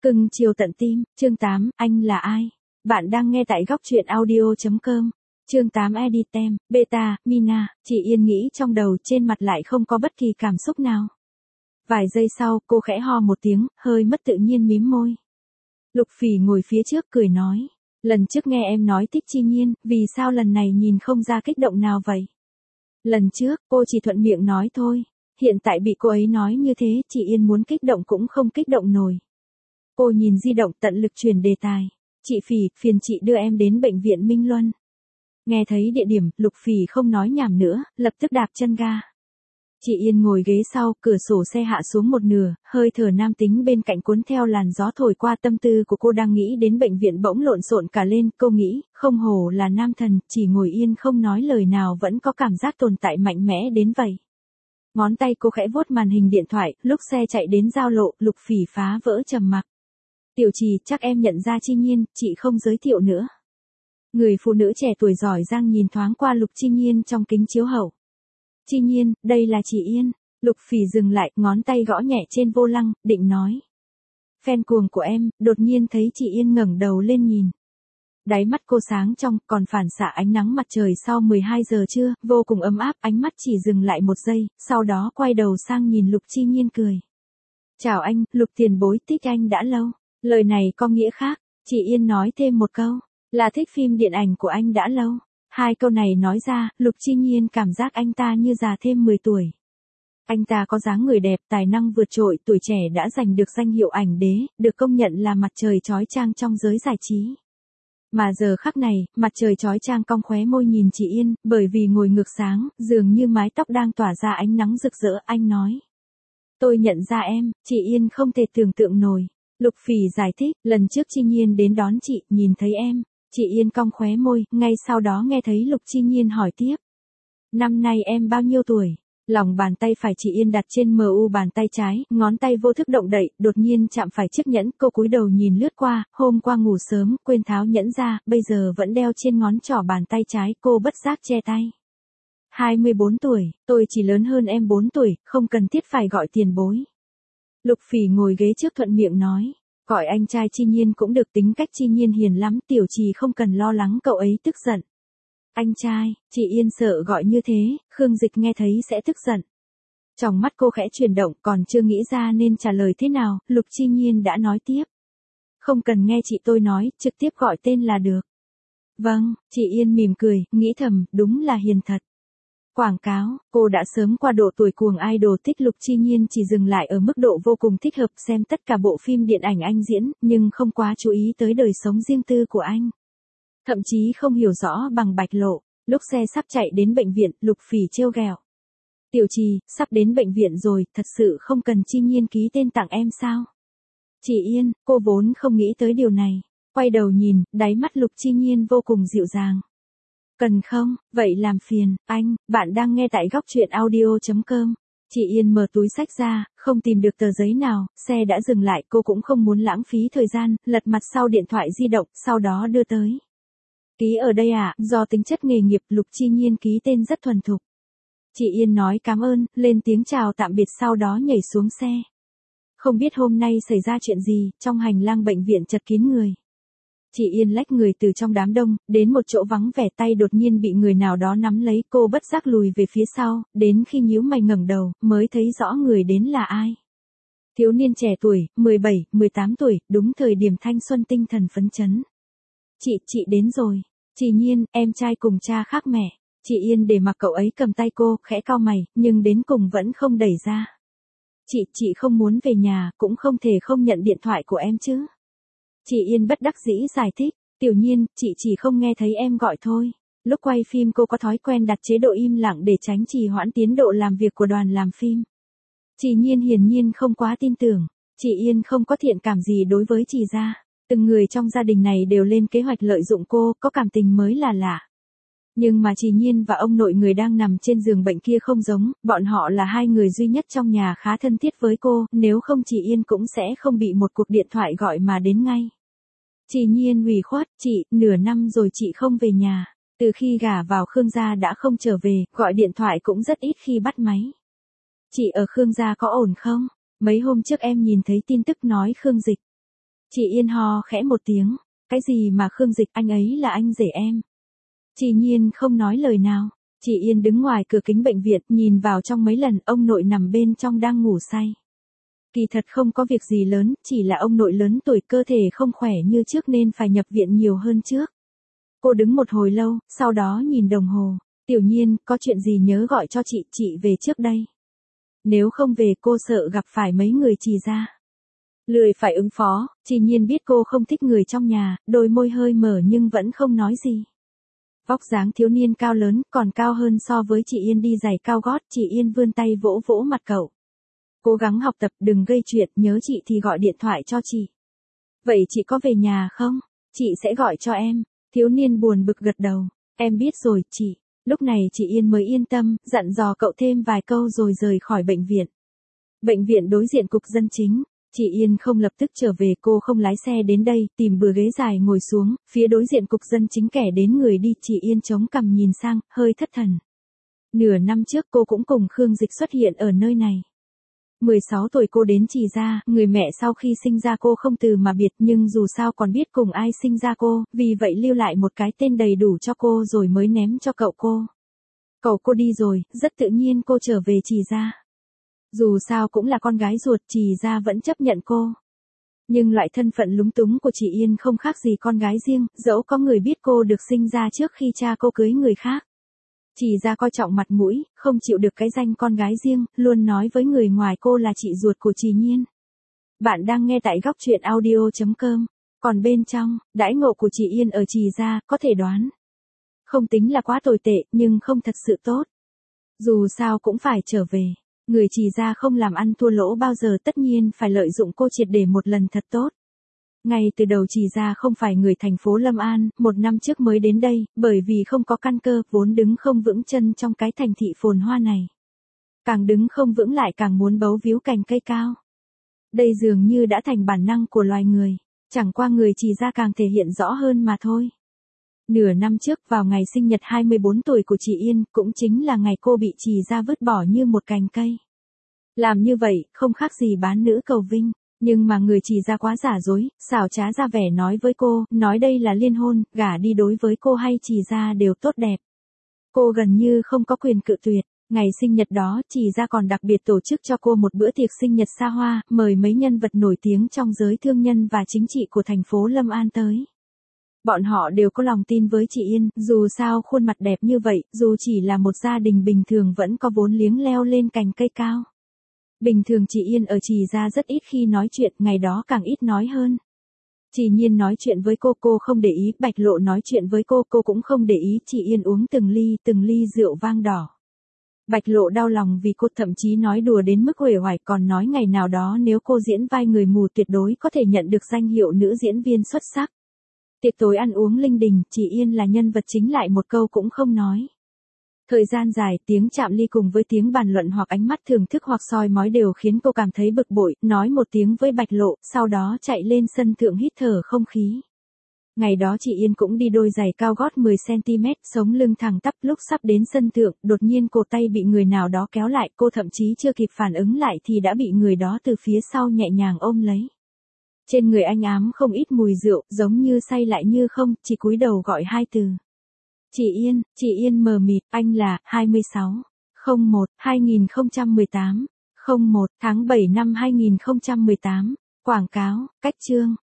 Cưng chiều tận tim, chương 8, anh là ai? Bạn đang nghe tại góc truyện audio.com. Chương 8 Editem, Beta, Mina, chị Yên nghĩ trong đầu trên mặt lại không có bất kỳ cảm xúc nào. Vài giây sau, cô khẽ ho một tiếng, hơi mất tự nhiên mím môi. Lục Phỉ ngồi phía trước cười nói. Lần trước nghe em nói thích Chi Nhiên, vì sao lần này nhìn không ra kích động nào vậy? Lần trước, cô chỉ thuận miệng nói thôi. Hiện tại bị cô ấy nói như thế, chị Yên muốn kích động cũng không kích động nổi. Cô nhìn di động tận lực chuyển đề tài. Chị Phỉ, phiền chị đưa em đến bệnh viện Minh Luân. Nghe thấy địa điểm, Lục Phỉ không nói nhảm nữa, lập tức đạp chân ga. Chị Yên ngồi ghế sau, cửa sổ xe hạ xuống một nửa, hơi thở nam tính bên cạnh cuốn theo làn gió thổi qua. Tâm tư của cô đang nghĩ đến bệnh viện bỗng lộn xộn cả lên. Cô nghĩ, không hổ là nam thần, chỉ ngồi yên không nói lời nào vẫn có cảm giác tồn tại mạnh mẽ đến vậy. Ngón tay cô khẽ vuốt màn hình điện thoại, lúc xe chạy đến giao lộ, Lục Phỉ phá vỡ trầm mặc. Tiểu Trì, chắc em nhận ra Chi Nhiên, chị không giới thiệu nữa. Người phụ nữ trẻ tuổi giỏi giang nhìn thoáng qua Lục Chi Nhiên trong kính chiếu hậu. Chi Nhiên, đây là chị Yên. Lục Phỉ dừng lại, ngón tay gõ nhẹ trên vô lăng, định nói. Fan cuồng của em, đột nhiên thấy chị Yên ngẩng đầu lên nhìn. Đáy mắt cô sáng trong, còn phản xạ ánh nắng mặt trời sau 12 giờ trưa, vô cùng ấm áp. Ánh mắt chỉ dừng lại một giây, sau đó quay đầu sang nhìn Lục Chi Nhiên cười. Chào anh, Lục tiền bối, thích anh đã lâu. Lời này có nghĩa khác, chị Yên nói thêm một câu, là thích phim điện ảnh của anh đã lâu. Hai câu này nói ra, Lục Chi Nhiên cảm giác anh ta như già thêm 10 tuổi. Anh ta có dáng người đẹp, tài năng vượt trội, tuổi trẻ đã giành được danh hiệu ảnh đế, được công nhận là mặt trời chói chang trong giới giải trí. Mà giờ khắc này, mặt trời chói chang cong khóe môi nhìn chị Yên, bởi vì ngồi ngược sáng, dường như mái tóc đang tỏa ra ánh nắng rực rỡ. Anh nói. Tôi nhận ra em, chị Yên không thể tưởng tượng nổi. Lục Phỉ giải thích, lần trước Chi Nhiên đến đón chị, nhìn thấy em. Chị Yên cong khóe môi, ngay sau đó nghe thấy Lục Chi Nhiên hỏi tiếp. Năm nay em bao nhiêu tuổi? Lòng bàn tay phải chị Yên đặt trên mu bàn tay trái, ngón tay vô thức động đậy, đột nhiên chạm phải chiếc nhẫn. Cô cúi đầu nhìn lướt qua, hôm qua ngủ sớm, quên tháo nhẫn ra, bây giờ vẫn đeo trên ngón trỏ bàn tay trái. Cô bất giác che tay. 24 tuổi, tôi chỉ lớn hơn em 4 tuổi, không cần thiết phải gọi tiền bối. Lục Phỉ ngồi ghế trước thuận miệng nói. Gọi anh trai Chi Nhiên cũng được, tính cách Chi Nhiên hiền lắm, Tiểu Trì không cần lo lắng cậu ấy tức giận. Anh trai, chị Yên sợ gọi như thế, Khương Dịch nghe thấy sẽ tức giận. Trong mắt cô khẽ chuyển động, còn chưa nghĩ ra nên trả lời thế nào, Lục Chi Nhiên đã nói tiếp. Không cần nghe chị tôi nói, trực tiếp gọi tên là được. Vâng, chị Yên mỉm cười, nghĩ thầm, đúng là hiền thật. Quảng cáo, cô đã sớm qua độ tuổi cuồng idol. Thích Lục Chi Nhiên chỉ dừng lại ở mức độ vô cùng thích hợp, xem tất cả bộ phim điện ảnh anh diễn, nhưng không quá chú ý tới đời sống riêng tư của anh. Thậm chí không hiểu rõ bằng Bạch Lộ. Lúc xe sắp chạy đến bệnh viện, Lục Phỉ trêu ghẹo. Tiểu Trì, sắp đến bệnh viện rồi, thật sự không cần Chi Nhiên ký tên tặng em sao? Chị Yên, cô vốn không nghĩ tới điều này. Quay đầu nhìn, đáy mắt Lục Chi Nhiên vô cùng dịu dàng. Cần không, vậy làm phiền, anh. Bạn đang nghe tại góc truyện audio.com. Chị Yên mở túi xách ra, không tìm được tờ giấy nào, xe đã dừng lại, cô cũng không muốn lãng phí thời gian, lật mặt sau điện thoại di động, sau đó đưa tới. Ký ở đây à, do tính chất nghề nghiệp, Lục Chi Nhiên ký tên rất thuần thục. Chị Yên nói cảm ơn, lên tiếng chào tạm biệt, sau đó nhảy xuống xe. Không biết hôm nay xảy ra chuyện gì, trong hành lang bệnh viện chật kín người. Chị Yên lách người từ trong đám đông, đến một chỗ vắng vẻ, tay đột nhiên bị người nào đó nắm lấy, cô bất giác lùi về phía sau, đến khi nhíu mày ngẩng đầu, mới thấy rõ người đến là ai. Thiếu niên trẻ tuổi, 17, 18 tuổi, đúng thời điểm thanh xuân tinh thần phấn chấn. Chị đến rồi. Chị Nhiên, em trai cùng cha khác mẹ. Chị Yên để mặc cậu ấy cầm tay cô, khẽ cau mày, nhưng đến cùng vẫn không đẩy ra. Chị không muốn về nhà, cũng không thể không nhận điện thoại của em chứ. Chị Yên bất đắc dĩ giải thích, Tiểu Nhiên, chị chỉ không nghe thấy em gọi thôi. Lúc quay phim cô có thói quen đặt chế độ im lặng để tránh trì hoãn tiến độ làm việc của đoàn làm phim. Chị Nhiên hiển nhiên không quá tin tưởng, chị Yên không có thiện cảm gì đối với chị gia. Từng người trong gia đình này đều lên kế hoạch lợi dụng cô, có cảm tình mới là lạ. Nhưng mà chị Nhiên và ông nội người đang nằm trên giường bệnh kia không giống, bọn họ là hai người duy nhất trong nhà khá thân thiết với cô, nếu không chị Yên cũng sẽ không bị một cuộc điện thoại gọi mà đến ngay. Chị Nhiên ủy khuất, chị, nửa năm rồi chị không về nhà, từ khi gả vào Khương gia đã không trở về, gọi điện thoại cũng rất ít khi bắt máy. Chị ở Khương gia có ổn không? Mấy hôm trước em nhìn thấy tin tức nói Khương Dịch Chị Yên ho khẽ một tiếng. Cái gì mà Khương Dịch, anh ấy là anh rể em. Chị Nhiên không nói lời nào. Chị Yên đứng ngoài cửa kính bệnh viện nhìn vào trong mấy lần ông nội nằm bên trong đang ngủ say. Kỳ thật không có việc gì lớn, chỉ là ông nội lớn tuổi cơ thể không khỏe như trước nên phải nhập viện nhiều hơn trước. Cô đứng một hồi lâu, sau đó nhìn đồng hồ. Tiểu Nhiên, có chuyện gì nhớ gọi cho chị về trước đây. Nếu không về cô sợ gặp phải mấy người Trì gia. Lười phải ứng phó, Trì Nhiên biết cô không thích người trong nhà, đôi môi hơi mở nhưng vẫn không nói gì. Vóc dáng thiếu niên cao lớn, còn cao hơn so với chị Yên đi giày cao gót, chị Yên vươn tay vỗ vỗ mặt cậu. Cố gắng học tập, đừng gây chuyện, nhớ chị thì gọi điện thoại cho chị. Vậy chị có về nhà không? Chị sẽ gọi cho em. Thiếu niên buồn bực gật đầu. Em biết rồi, chị. Lúc này chị Yên mới yên tâm, dặn dò cậu thêm vài câu rồi rời khỏi bệnh viện. Bệnh viện đối diện cục dân chính. Chị Yên không lập tức trở về, cô không lái xe đến đây, tìm bừa ghế dài ngồi xuống, phía đối diện cục dân chính kẻ đến người đi, chị Yên chống cằm nhìn sang, hơi thất thần. Nửa năm trước cô cũng cùng Khương Dịch xuất hiện ở nơi này. 16 tuổi cô đến Trì gia, người mẹ sau khi sinh ra cô không từ mà biệt nhưng dù sao còn biết cùng ai sinh ra cô, vì vậy lưu lại một cái tên đầy đủ cho cô rồi mới ném cho cậu cô. Cậu cô đi rồi, rất tự nhiên cô trở về Trì gia. Dù sao cũng là con gái ruột, Trì gia vẫn chấp nhận cô. Nhưng loại thân phận lúng túng của chị Yên không khác gì con gái riêng, dẫu có người biết cô được sinh ra trước khi cha cô cưới người khác. Trì gia coi trọng mặt mũi, không chịu được cái danh con gái riêng, luôn nói với người ngoài cô là chị ruột của Trì Nhiên. Bạn đang nghe tại góc truyện audio.com. Còn bên trong, đãi ngộ của chị Yên ở Trì gia, có thể đoán. Không tính là quá tồi tệ, nhưng không thật sự tốt. Dù sao cũng phải trở về. Người Trì gia không làm ăn thua lỗ bao giờ, tất nhiên phải lợi dụng cô triệt để một lần thật tốt. Ngay từ đầu Trì gia không phải người thành phố Lâm An, 1 năm trước mới đến đây, bởi vì không có căn cơ, vốn đứng không vững chân trong cái thành thị phồn hoa này. Càng đứng không vững lại càng muốn bấu víu cành cây cao. Đây dường như đã thành bản năng của loài người, chẳng qua người Trì gia càng thể hiện rõ hơn mà thôi. Nửa năm trước vào ngày sinh nhật 24 tuổi của chị Yên, cũng chính là ngày cô bị Trì gia vứt bỏ như một cành cây. Làm như vậy, không khác gì bán nữ cầu vinh. Nhưng mà người Trì gia quá giả dối, xảo trá ra vẻ nói với cô, nói đây là liên hôn, gả đi đối với cô hay Trì gia đều tốt đẹp. Cô gần như không có quyền cự tuyệt. Ngày sinh nhật đó, Trì gia còn đặc biệt tổ chức cho cô một bữa tiệc sinh nhật xa hoa, mời mấy nhân vật nổi tiếng trong giới thương nhân và chính trị của thành phố Lâm An tới. Bọn họ đều có lòng tin với chị Yên, dù sao khuôn mặt đẹp như vậy, dù chỉ là một gia đình bình thường vẫn có vốn liếng leo lên cành cây cao. Bình thường chị Yên ở Trì gia rất ít khi nói chuyện, ngày đó càng ít nói hơn. Trì Nhiên nói chuyện với cô không để ý, Bạch Lộ nói chuyện với cô cũng không để ý, chị Yên uống từng ly rượu vang đỏ. Bạch Lộ đau lòng vì cô, thậm chí nói đùa đến mức uể oải, còn nói ngày nào đó nếu cô diễn vai người mù tuyệt đối có thể nhận được danh hiệu nữ diễn viên xuất sắc. Tiệc tối ăn uống linh đình, chị Yên là nhân vật chính lại một câu cũng không nói. Thời gian dài, tiếng chạm ly cùng với tiếng bàn luận hoặc ánh mắt thưởng thức hoặc soi mói đều khiến cô cảm thấy bực bội, nói một tiếng với Bạch Lộ, sau đó chạy lên sân thượng hít thở không khí. Ngày đó chị Yên cũng đi đôi giày cao gót 10cm, sống lưng thẳng tắp, lúc sắp đến sân thượng, đột nhiên cổ tay bị người nào đó kéo lại, cô thậm chí chưa kịp phản ứng lại thì đã bị người đó từ phía sau nhẹ nhàng ôm lấy. Trên người anh ám không ít mùi rượu, giống như say lại như không, chỉ cúi đầu gọi 2 từ. Chị Yên mờ mịt, anh là, 26/01/2018, 01 tháng 7 năm 2018, quảng cáo, cách chương.